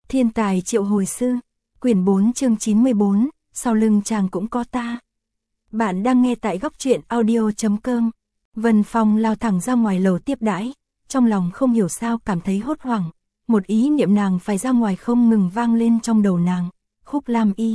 Thiên tài triệu hồi sư, quyển 4 chương 94, sau lưng chàng cũng có ta. Bạn đang nghe tại góc truyện audio.com. Vân Phong lao thẳng ra ngoài lầu tiếp đãi, trong lòng không hiểu sao cảm thấy hốt hoảng. Một ý niệm nàng phải ra ngoài không ngừng vang lên trong đầu nàng. Khúc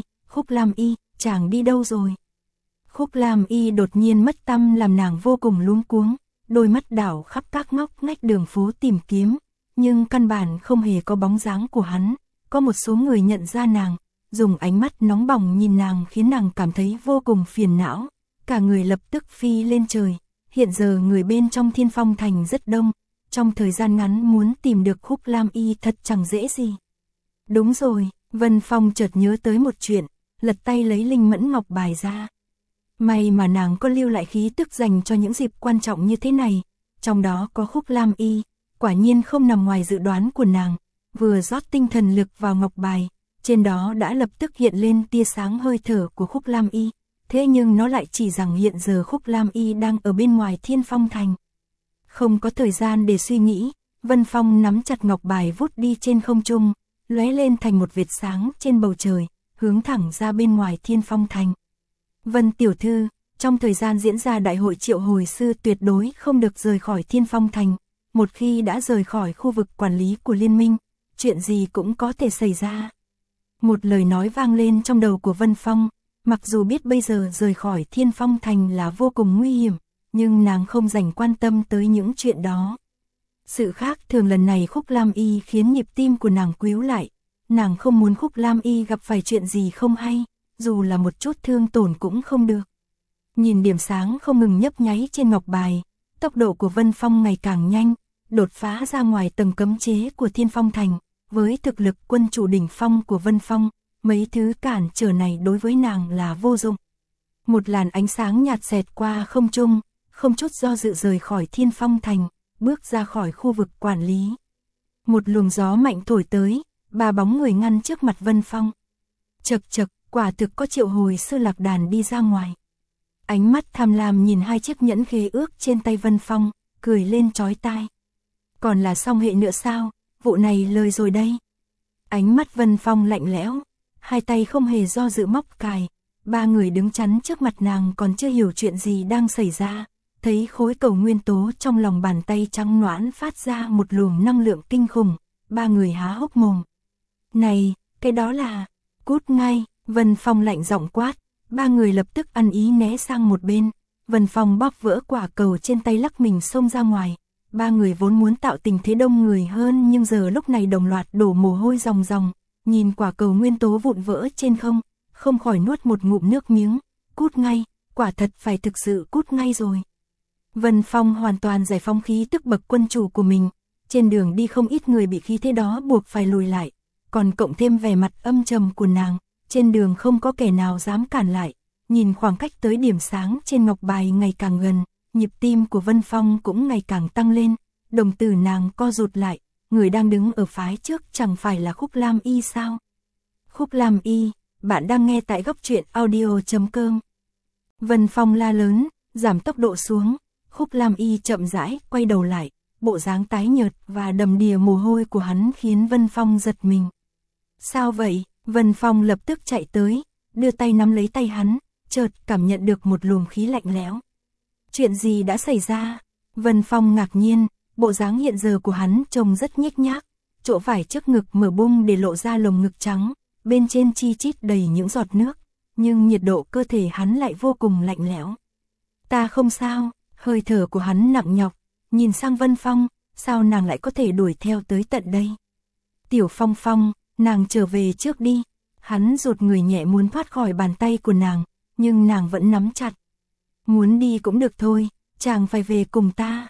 Lam Y, chàng đi đâu rồi? Khúc Lam Y đột nhiên mất tăm làm nàng vô cùng luống cuống, đôi mắt đảo khắp các ngóc ngách đường phố tìm kiếm, nhưng căn bản không hề có bóng dáng của hắn. Có một số người nhận ra nàng, dùng ánh mắt nóng bỏng nhìn nàng khiến nàng cảm thấy vô cùng phiền não, cả người lập tức phi lên trời. Hiện giờ người bên trong Thiên Phong Thành rất đông, trong thời gian ngắn muốn tìm được Khúc Lam Y thật chẳng dễ gì. Đúng rồi, Vân Phong chợt nhớ tới một chuyện, lật tay lấy linh mẫn ngọc bài ra. May mà nàng có lưu lại khí tức dành cho những dịp quan trọng như thế này, trong đó có Khúc Lam Y, quả nhiên không nằm ngoài dự đoán của nàng. Vừa rót tinh thần lực vào ngọc bài, trên đó đã lập tức hiện lên tia sáng hơi thở của Khúc Lam Y, thế nhưng nó lại chỉ rằng hiện giờ Khúc Lam Y đang ở bên ngoài Thiên Phong Thành. Không có thời gian để suy nghĩ, Vân Phong nắm chặt ngọc bài vút đi trên không trung, lóe lên thành một vệt sáng trên bầu trời, hướng thẳng ra bên ngoài Thiên Phong Thành. Vân tiểu thư, trong thời gian diễn ra đại hội triệu hồi sư tuyệt đối không được rời khỏi Thiên Phong Thành, một khi đã rời khỏi khu vực quản lý của liên minh, chuyện gì cũng có thể xảy ra. Một lời nói vang lên trong đầu của Vân Phong, mặc dù biết bây giờ rời khỏi Thiên Phong Thành là vô cùng nguy hiểm, nhưng nàng không dành quan tâm tới những chuyện đó. Sự khác thường lần này Khúc Lam Y khiến nhịp tim của nàng quíu lại, nàng không muốn Khúc Lam Y gặp phải chuyện gì không hay, dù là một chút thương tổn cũng không được. Nhìn điểm sáng không ngừng nhấp nháy trên ngọc bài, tốc độ của Vân Phong ngày càng nhanh, đột phá ra ngoài tầng cấm chế của Thiên Phong Thành. Với thực lực quân chủ đỉnh phong của Vân Phong, mấy thứ cản trở này đối với nàng là vô dụng. Một làn ánh sáng nhạt xẹt qua không trung, không chút do dự rời khỏi Thiên Phong Thành, bước ra khỏi khu vực quản lý. Một luồng gió mạnh thổi tới, ba bóng người ngăn trước mặt Vân Phong. Chậc chậc, quả thực có triệu hồi sư Lạc Đàn đi ra ngoài. Ánh mắt tham lam nhìn hai chiếc nhẫn khế ước trên tay Vân Phong, cười lên chói tai. Còn là song hệ nữa sao? Vụ này lời rồi đây. Ánh mắt Vân Phong lạnh lẽo, hai tay không hề do dự móc cài. Ba người đứng chắn trước mặt nàng còn chưa hiểu chuyện gì đang xảy ra, thấy khối cầu nguyên tố trong lòng bàn tay trắng nõn phát ra một luồng năng lượng kinh khủng, ba người há hốc mồm. Này, cái đó là... Cút ngay, Vân Phong lạnh giọng quát, ba người lập tức ăn ý né sang một bên. Vân Phong bóp vỡ quả cầu trên tay lắc mình xông ra ngoài. Ba người vốn muốn tạo tình thế đông người hơn nhưng giờ lúc này đồng loạt đổ mồ hôi ròng ròng, nhìn quả cầu nguyên tố vụn vỡ trên không khỏi nuốt một ngụm nước miếng. Cút ngay, quả thật phải thực sự cút ngay rồi. Vân Phong hoàn toàn giải phóng khí tức bậc quân chủ của mình, trên đường đi không ít người bị khí thế đó buộc phải lùi lại, còn cộng thêm vẻ mặt âm trầm của nàng, trên đường không có kẻ nào dám cản lại. Nhìn khoảng cách tới điểm sáng trên ngọc bài ngày càng gần, nhịp tim của Vân Phong cũng ngày càng tăng lên, đồng tử nàng co rụt lại, người đang đứng ở phái trước chẳng phải là Khúc Lam Y sao? Khúc Lam Y, bạn đang nghe tại góc truyện audio.com. Vân Phong la lớn, giảm tốc độ xuống, Khúc Lam Y chậm rãi quay đầu lại, bộ dáng tái nhợt và đầm đìa mồ hôi của hắn khiến Vân Phong giật mình. Sao vậy? Vân Phong lập tức chạy tới, đưa tay nắm lấy tay hắn, chợt cảm nhận được một luồng khí lạnh lẽo. Chuyện gì đã xảy ra? Vân Phong ngạc nhiên, bộ dáng hiện giờ của hắn trông rất nhếch nhác, chỗ vải trước ngực mở bung để lộ ra lồng ngực trắng, bên trên chi chít đầy những giọt nước, nhưng nhiệt độ cơ thể hắn lại vô cùng lạnh lẽo. Ta không sao, hơi thở của hắn nặng nhọc, nhìn sang Vân Phong, sao nàng lại có thể đuổi theo tới tận đây? Tiểu Phong Phong, nàng trở về trước đi. Hắn rụt người nhẹ muốn thoát khỏi bàn tay của nàng, nhưng nàng vẫn nắm chặt. Muốn đi cũng được thôi, chàng phải về cùng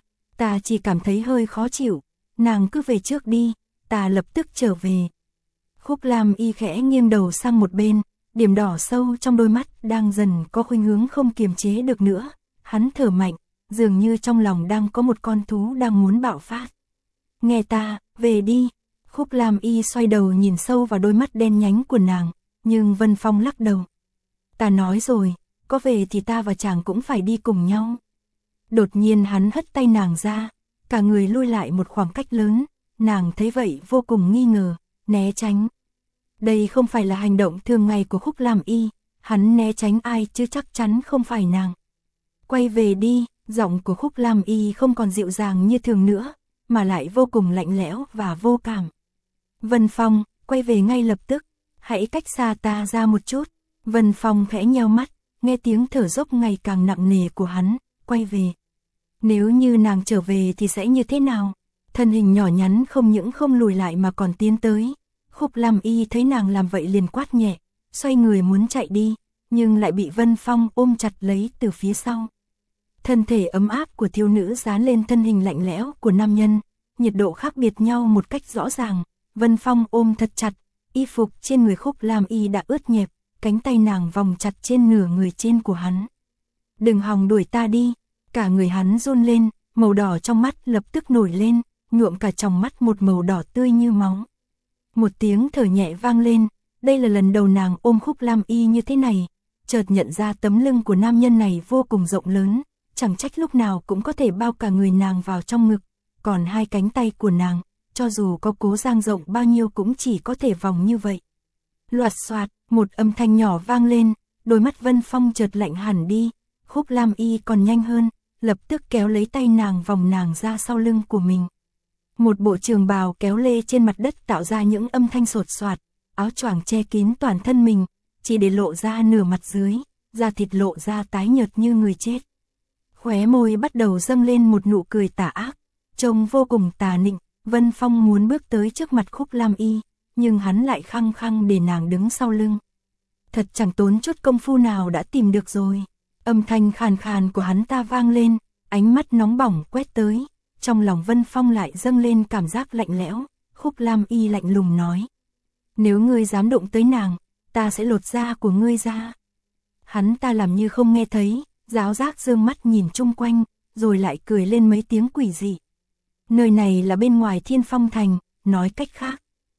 ta chỉ cảm thấy hơi khó chịu, nàng cứ về trước đi, ta lập tức trở về. Khúc Lam Y khẽ nghiêng đầu sang một bên, điểm đỏ sâu trong đôi mắt đang dần có khuynh hướng không kiềm chế được nữa, hắn thở mạnh, dường như trong lòng đang có một con thú đang muốn bạo phát. Nghe ta, về đi. Khúc Lam Y xoay đầu nhìn sâu vào đôi mắt đen nhánh của nàng, nhưng Vân Phong lắc đầu. Ta nói rồi, có về thì ta và chàng cũng phải đi cùng nhau. Đột nhiên hắn hất tay nàng ra, cả người lui lại một khoảng cách lớn, nàng thấy vậy vô cùng nghi ngờ, né tránh. Đây không phải là hành động thường ngày của Khúc Lam Y, hắn né tránh ai chứ chắc chắn không phải nàng. Quay về đi, giọng của Khúc Lam Y không còn dịu dàng như thường nữa, mà lại vô cùng lạnh lẽo và vô cảm. Vân Phong, quay về ngay lập tức, hãy cách xa ta ra một chút. Vân Phong khẽ nheo mắt, nghe tiếng thở dốc ngày càng nặng nề của hắn, quay về. Nếu như nàng trở về thì sẽ như thế nào? Thân hình nhỏ nhắn không những không lùi lại mà còn tiến tới. Khúc Lam Y thấy nàng làm vậy liền quát nhẹ, xoay người muốn chạy đi, nhưng lại bị Vân Phong ôm chặt lấy từ phía sau. Thân thể ấm áp của thiếu nữ dán lên thân hình lạnh lẽo của nam nhân, nhiệt độ khác biệt nhau một cách rõ ràng. Vân Phong ôm thật chặt, y phục trên người Khúc Lam Y đã ướt nhẹp, cánh tay nàng vòng chặt trên nửa người trên của hắn. Đừng hòng đuổi ta đi, cả người hắn run lên, màu đỏ trong mắt lập tức nổi lên, nhuộm cả tròng mắt một màu đỏ tươi như máu. Một tiếng thở nhẹ vang lên, đây là lần đầu nàng ôm Khúc Lam Y như thế này, chợt nhận ra tấm lưng của nam nhân này vô cùng rộng lớn, chẳng trách lúc nào cũng có thể bao cả người nàng vào trong ngực, còn hai cánh tay của nàng, cho dù có cố dang rộng bao nhiêu cũng chỉ có thể vòng như vậy. Loạt xoạt, một âm thanh nhỏ vang lên, đôi mắt Vân Phong chợt lạnh hẳn đi, Khúc Lam Y còn nhanh hơn, lập tức kéo lấy tay nàng vòng nàng ra sau lưng của mình. Một bộ trường bào kéo lê trên mặt đất tạo ra những âm thanh sột soạt, áo choàng che kín toàn thân mình, chỉ để lộ ra nửa mặt dưới, da thịt lộ ra tái nhợt như người chết. Khóe môi bắt đầu dâng lên một nụ cười tà ác, trông vô cùng tà nịnh. Vân Phong muốn bước tới trước mặt Khúc Lam Y, nhưng hắn lại khăng khăng để nàng đứng sau lưng. Thật chẳng tốn chút công phu nào đã tìm được rồi. Âm thanh khàn khàn của hắn ta vang lên, ánh mắt nóng bỏng quét tới, trong lòng Vân Phong lại dâng lên cảm giác lạnh lẽo. Khúc Lam Y lạnh lùng nói, nếu ngươi dám đụng tới nàng, ta sẽ lột da của ngươi ra. Hắn ta làm như không nghe thấy, giáo giác dương mắt nhìn chung quanh, rồi lại cười lên mấy tiếng quỷ dị. Nơi này là bên ngoài Thiên Phong Thành, nói cách khác.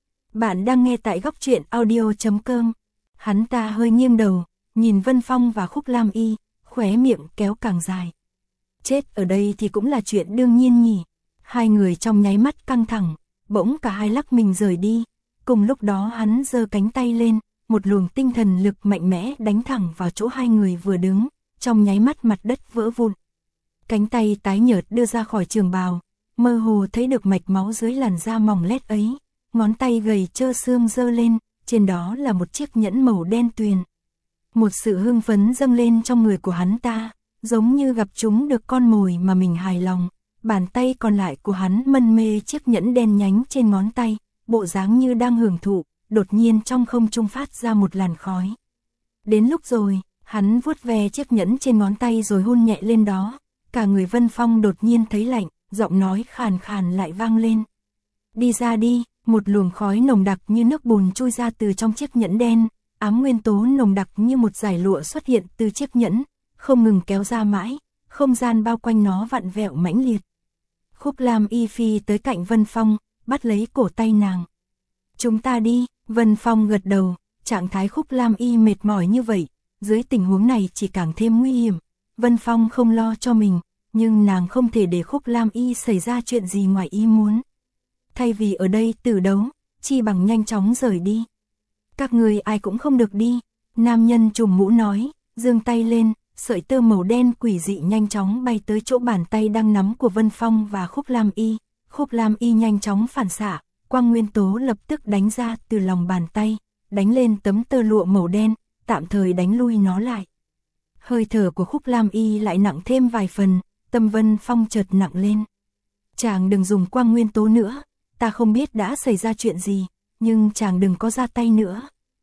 Bạn đang nghe tại góc truyện audio.com. Hắn ta hơi nghiêng đầu, nhìn Vân Phong và Khúc Lam Y, khóe miệng kéo càng dài. Chết ở đây thì cũng là chuyện đương nhiên nhỉ. Hai người trong nháy mắt căng thẳng, bỗng cả hai lắc mình rời đi. Cùng lúc đó hắn giơ cánh tay lên, một luồng tinh thần lực mạnh mẽ đánh thẳng vào chỗ hai người vừa đứng, trong nháy mắt mặt đất vỡ vụn. Cánh tay tái nhợt đưa ra khỏi trường bào, mơ hồ thấy được mạch máu dưới làn da mỏng lét ấy, ngón tay gầy trơ xương giơ lên, trên đó là một chiếc nhẫn màu đen tuyền. Một sự hưng phấn dâng lên trong người của hắn ta, giống như gặp chúng được con mồi mà mình hài lòng. Bàn tay còn lại của hắn mân mê chiếc nhẫn đen nhánh trên ngón tay, bộ dáng như đang hưởng thụ, đột nhiên trong không trung phát ra một làn khói. Đến lúc rồi, hắn vuốt ve chiếc nhẫn trên ngón tay rồi hôn nhẹ lên đó, cả người Vân Phong đột nhiên thấy lạnh, giọng nói khàn khàn lại vang lên. Đi ra đi, một luồng khói nồng đặc như nước bùn trôi ra từ trong chiếc nhẫn đen, ám nguyên tố nồng đặc như một dải lụa xuất hiện từ chiếc nhẫn, không ngừng kéo ra mãi, không gian bao quanh nó vặn vẹo mãnh liệt. Khúc Lam Y phi tới cạnh Vân Phong, bắt lấy cổ tay nàng. Chúng ta đi, Vân Phong gật đầu, trạng thái Khúc Lam Y mệt mỏi như vậy, dưới tình huống này chỉ càng thêm nguy hiểm. Vân Phong không lo cho mình, nhưng nàng không thể để Khúc Lam Y xảy ra chuyện gì ngoài ý muốn. Thay vì ở đây tử đấu, chi bằng nhanh chóng rời đi. Các người ai cũng không được đi, nam nhân trùm mũ nói, giương tay lên, sợi tơ màu đen quỷ dị nhanh chóng bay tới chỗ bàn tay đang nắm của Vân Phong và Khúc Lam Y. Khúc Lam Y nhanh chóng phản xạ, quang nguyên tố lập tức đánh ra từ lòng bàn tay, đánh lên tấm tơ lụa màu đen, tạm thời đánh lui nó lại. Hơi thở của Khúc Lam Y lại nặng thêm vài phần, tâm Vân Phong chợt nặng lên. Chàng đừng dùng quang nguyên tố nữa, ta không biết đã xảy ra chuyện gì, nhưng chàng đừng có ra tay nữa.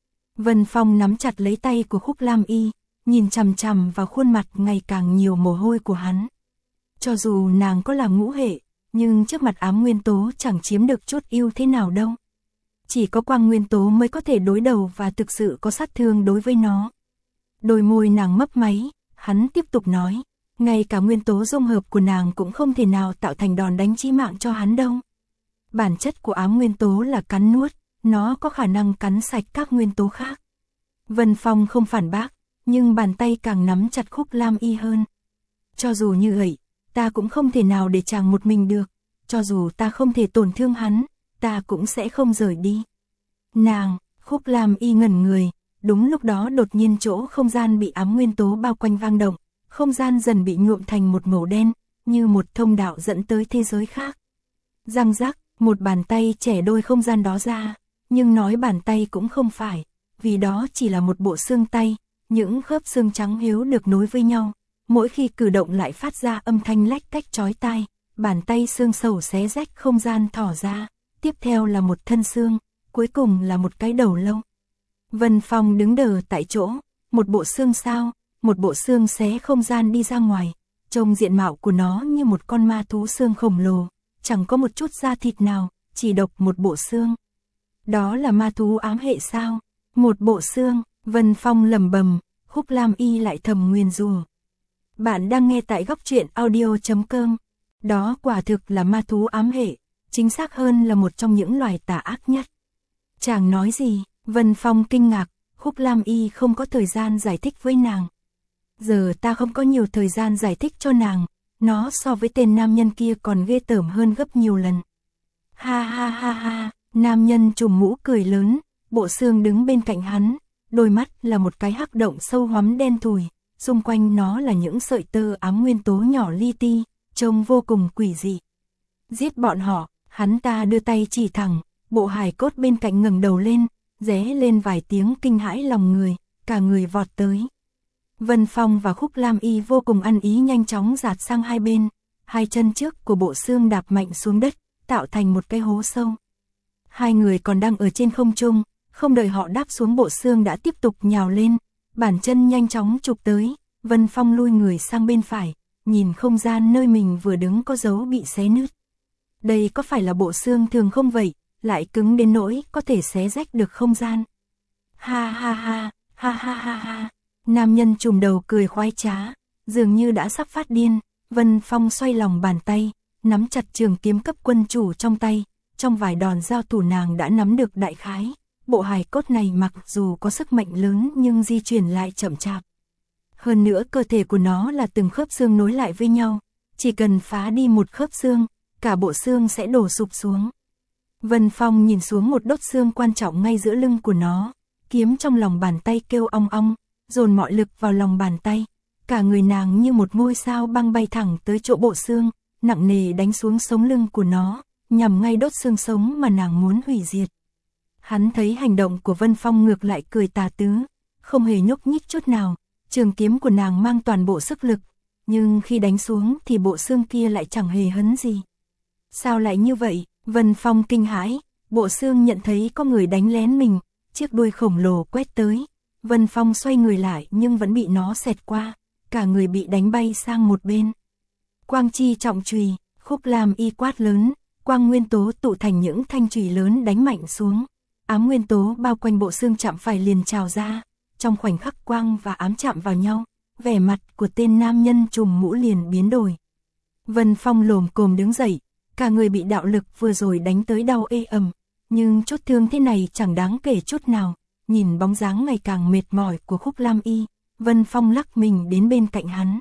Vân Phong nắm chặt lấy tay của Khúc Lam Y, nhìn chằm chằm vào khuôn mặt ngày càng nhiều mồ hôi của hắn. Cho dù nàng có là ngũ hệ, nhưng trước mặt ám nguyên tố chẳng chiếm được chút ưu thế nào đâu. Chỉ có quang nguyên tố mới có thể đối đầu và thực sự có sát thương đối với nó. Đôi môi nàng mấp máy, hắn tiếp tục nói, ngay cả nguyên tố dung hợp của nàng cũng không thể nào tạo thành đòn đánh chí mạng cho hắn đâu. Bản chất của ám nguyên tố là cắn nuốt, nó có khả năng cắn sạch các nguyên tố khác. Vân Phong không phản bác, nhưng bàn tay càng nắm chặt Khúc Lam Y hơn. Cho dù như vậy, ta cũng không thể nào để chàng một mình được, cho dù ta không thể tổn thương hắn, ta cũng sẽ không rời đi. Nàng, Khúc Lam Y ngẩn người, đúng lúc đó đột nhiên chỗ không gian bị ám nguyên tố bao quanh vang động, không gian dần bị nhuộm thành một màu đen, như một thông đạo dẫn tới thế giới khác. Răng rắc, một bàn tay chẻ đôi không gian đó ra, nhưng nói bàn tay cũng không phải, vì đó chỉ là một bộ xương tay, những khớp xương trắng hiếu được nối với nhau, mỗi khi cử động lại phát ra âm thanh lách cách chói tai, bàn tay xương sầu xé rách không gian thỏ ra, tiếp theo là một thân xương, cuối cùng là một cái đầu lâu. Vân Phong đứng đờ tại chỗ, một bộ xương sao, một bộ xương xé không gian đi ra ngoài, trông diện mạo của nó như một con ma thú xương khổng lồ, chẳng có một chút da thịt nào, chỉ độc một bộ xương. Đó là ma thú ám hệ sao? Một bộ xương, Vân Phong lẩm bẩm, Khúc Lam Y lại thầm nguyền rủa. Bạn đang nghe tại góc truyện audio.com. Đó quả thực là ma thú ám hệ, chính xác hơn là một trong những loài tà ác nhất. Chàng nói gì? Vân Phong kinh ngạc, Khúc Lam Y không có thời gian giải thích với nàng. Giờ ta không có nhiều thời gian giải thích cho nàng, nó so với tên nam nhân kia còn ghê tởm hơn gấp nhiều lần. Ha ha ha ha, nam nhân trùm mũ cười lớn, bộ xương đứng bên cạnh hắn, đôi mắt là một cái hắc động sâu hoắm đen thùi, xung quanh nó là những sợi tơ ám nguyên tố nhỏ li ti, trông vô cùng quỷ dị. Giết bọn họ, hắn ta đưa tay chỉ thẳng, bộ hài cốt bên cạnh ngẩng đầu lên, ré lên vài tiếng kinh hãi lòng người, cả người vọt tới. Vân Phong và Khúc Lam Y vô cùng ăn ý nhanh chóng dạt sang hai bên, hai chân trước của bộ xương đạp mạnh xuống đất, tạo thành một cái hố sâu. Hai người còn đang ở trên không trung, không đợi họ đáp xuống bộ xương đã tiếp tục nhào lên, bàn chân nhanh chóng chụp tới, Vân Phong lui người sang bên phải, nhìn không gian nơi mình vừa đứng có dấu bị xé nứt. Đây có phải là bộ xương thường không vậy, lại cứng đến nỗi có thể xé rách được không gian. Ha ha ha, ha ha ha ha. Nam nhân trùm đầu cười khoái trá, dường như đã sắp phát điên, Vân Phong xoay lòng bàn tay, nắm chặt trường kiếm cấp quân chủ trong tay, trong vài đòn giao thủ nàng đã nắm được đại khái, bộ hài cốt này mặc dù có sức mạnh lớn nhưng di chuyển lại chậm chạp. Hơn nữa cơ thể của nó là từng khớp xương nối lại với nhau, chỉ cần phá đi một khớp xương, cả bộ xương sẽ đổ sụp xuống. Vân Phong nhìn xuống một đốt xương quan trọng ngay giữa lưng của nó, kiếm trong lòng bàn tay kêu ong ong, dồn mọi lực vào lòng bàn tay, cả người nàng như một ngôi sao băng bay thẳng tới chỗ bộ xương, nặng nề đánh xuống sống lưng của nó, nhằm ngay đốt xương sống mà nàng muốn hủy diệt. Hắn thấy hành động của Vân Phong ngược lại cười tà tứ, không hề nhúc nhích chút nào, trường kiếm của nàng mang toàn bộ sức lực, nhưng khi đánh xuống thì bộ xương kia lại chẳng hề hấn gì. Sao lại như vậy? Vân Phong kinh hãi, bộ xương nhận thấy có người đánh lén mình, chiếc đuôi khổng lồ quét tới. Vân Phong xoay người lại nhưng vẫn bị nó xẹt qua, cả người bị đánh bay sang một bên. Quang chi trọng chùy, Khúc Lam Y quát lớn, quang nguyên tố tụ thành những thanh chùy lớn đánh mạnh xuống. Ám nguyên tố bao quanh bộ xương chạm phải liền trào ra, trong khoảnh khắc quang và ám chạm vào nhau, vẻ mặt của tên nam nhân trùm mũ liền biến đổi. Vân Phong lồm cồm đứng dậy, cả người bị đạo lực vừa rồi đánh tới đau ê ầm, nhưng chút thương thế này chẳng đáng kể chút nào. Nhìn bóng dáng ngày càng mệt mỏi của Khúc Lam Y, Vân Phong lắc mình đến bên cạnh hắn.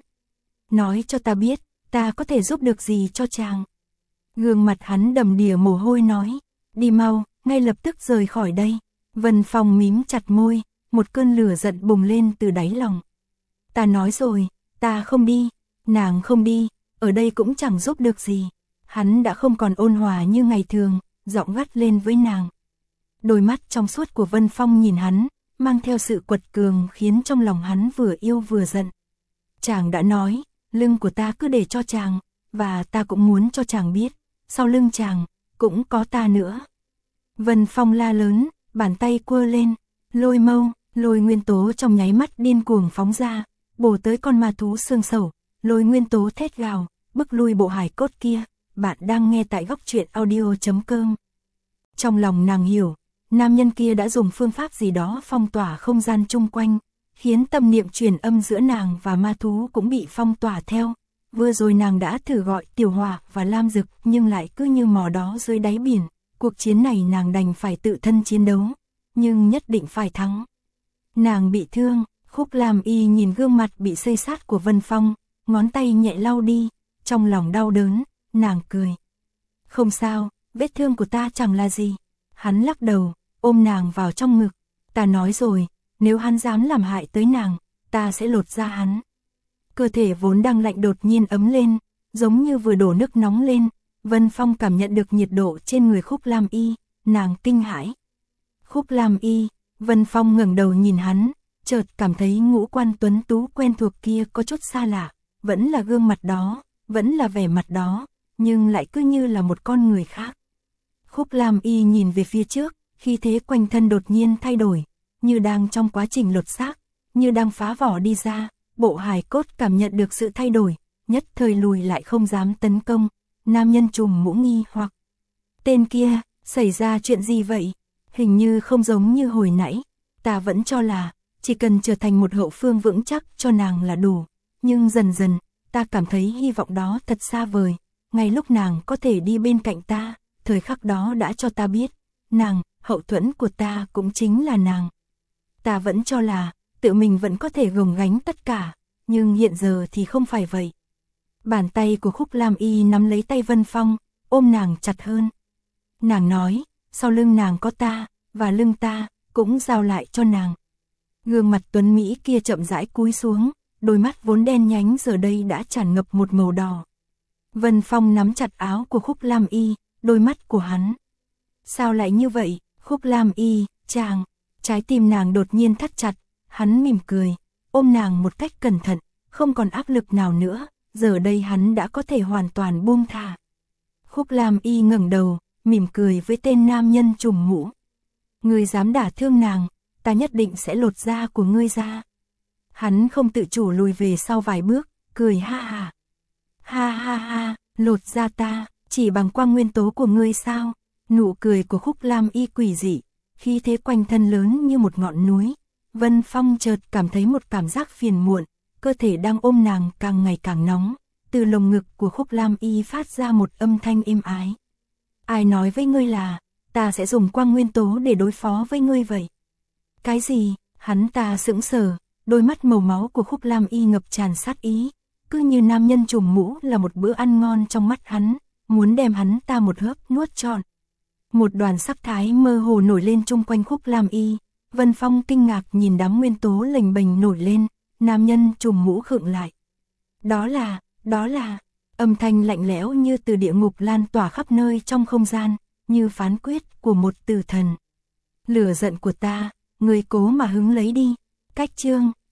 Nói cho ta biết, ta có thể giúp được gì cho chàng. Gương mặt hắn đầm đìa mồ hôi nói, đi mau, ngay lập tức rời khỏi đây. Vân Phong mím chặt môi, một cơn lửa giận bùng lên từ đáy lòng. Ta nói rồi, ta không đi, nàng không đi, ở đây cũng chẳng giúp được gì. Hắn đã không còn ôn hòa như ngày thường, giọng gắt lên với nàng. Đôi mắt trong suốt của Vân Phong nhìn hắn, mang theo sự quật cường khiến trong lòng hắn vừa yêu vừa giận. Chàng đã nói, lưng của ta cứ để cho chàng, và ta cũng muốn cho chàng biết, sau lưng chàng, cũng có ta nữa. Vân Phong la lớn, bàn tay quơ lên, lôi mâu, lôi nguyên tố trong nháy mắt điên cuồng phóng ra, bổ tới con ma thú xương sầu, lôi nguyên tố thét gào, bức lui bộ hài cốt kia. Bạn đang nghe tại góc truyện audio.com. Trong lòng nàng hiểu, nam nhân kia đã dùng phương pháp gì đó phong tỏa không gian chung quanh, khiến tâm niệm truyền âm giữa nàng và ma thú cũng bị phong tỏa theo. Vừa rồi nàng đã thử gọi Tiểu Hỏa và Lam Dực nhưng lại cứ như mò đó dưới đáy biển. Cuộc chiến này nàng đành phải tự thân chiến đấu, nhưng nhất định phải thắng. Nàng bị thương, Khúc Lam Y nhìn gương mặt bị xây sát của Vân Phong, ngón tay nhẹ lau đi, trong lòng đau đớn, nàng cười. Không sao, vết thương của ta chẳng là gì. Hắn lắc đầu, ôm nàng vào trong ngực. Ta nói rồi, nếu hắn dám làm hại tới nàng, ta sẽ lột da hắn. Cơ thể vốn đang lạnh đột nhiên ấm lên, giống như vừa đổ nước nóng lên. Vân Phong cảm nhận được nhiệt độ trên người Khúc Lam Y, nàng kinh hãi. Khúc Lam Y, Vân Phong ngẩng đầu nhìn hắn, chợt cảm thấy ngũ quan tuấn tú quen thuộc kia có chút xa lạ, vẫn là gương mặt đó, vẫn là vẻ mặt đó, nhưng lại cứ như là một con người khác. Khúc Lam Y nhìn về phía trước, khí thế quanh thân đột nhiên thay đổi, như đang trong quá trình lột xác, như đang phá vỏ đi ra, bộ hài cốt cảm nhận được sự thay đổi, nhất thời lùi lại không dám tấn công. Nam nhân trùm mũ nghi hoặc: tên kia, xảy ra chuyện gì vậy? Hình như không giống như hồi nãy, ta vẫn cho là chỉ cần trở thành một hậu phương vững chắc cho nàng là đủ, nhưng dần dần, ta cảm thấy hy vọng đó thật xa vời. Ngay lúc nàng có thể đi bên cạnh ta, thời khắc đó đã cho ta biết, nàng, hậu thuẫn của ta cũng chính là nàng. Ta vẫn cho là tự mình vẫn có thể gồng gánh tất cả, nhưng hiện giờ thì không phải vậy. Bàn tay của Khúc Lam Y nắm lấy tay Vân Phong, ôm nàng chặt hơn. Nàng nói, sau lưng nàng có ta, và lưng ta cũng giao lại cho nàng. Gương mặt tuấn Mỹ kia chậm rãi cúi xuống, đôi mắt vốn đen nhánh giờ đây đã tràn ngập một màu đỏ. Vân Phong nắm chặt áo của Khúc Lam Y, đôi mắt của hắn. Sao lại như vậy, Khúc Lam Y, chàng? Trái tim nàng đột nhiên thắt chặt, hắn mỉm cười, ôm nàng một cách cẩn thận, không còn áp lực nào nữa, giờ đây hắn đã có thể hoàn toàn buông thả. Khúc Lam Y ngẩng đầu, mỉm cười với tên nam nhân trùm mũ. Ngươi dám đả thương nàng, ta nhất định sẽ lột da của ngươi ra. Hắn không tự chủ lùi về sau vài bước, cười ha ha. Ha ha ha, lột da ta, chỉ bằng quang nguyên tố của ngươi sao? Nụ cười của Khúc Lam Y quỷ dị, khí thế quanh thân lớn như một ngọn núi. Vân Phong chợt cảm thấy một cảm giác phiền muộn, cơ thể đang ôm nàng càng ngày càng nóng. Từ lồng ngực của Khúc Lam Y phát ra một âm thanh êm ái. Ai nói với ngươi là ta sẽ dùng quang nguyên tố để đối phó với ngươi vậy? Cái gì? Hắn ta sững sờ, đôi mắt màu máu của Khúc Lam Y ngập tràn sát ý, cứ như nam nhân trùm mũ là một bữa ăn ngon trong mắt hắn, muốn đem hắn ta một hớp nuốt trọn. Một đoàn sắc thái mơ hồ nổi lên chung quanh Khúc Lam Y. Vân Phong kinh ngạc nhìn đám nguyên tố lềnh bềnh nổi lên, nam nhân trùm mũ khựng lại. Đó là, âm thanh lạnh lẽo như từ địa ngục lan tỏa khắp nơi trong không gian, như phán quyết của một tử thần. Lửa giận của ta, ngươi cố mà hứng lấy đi. Cách chương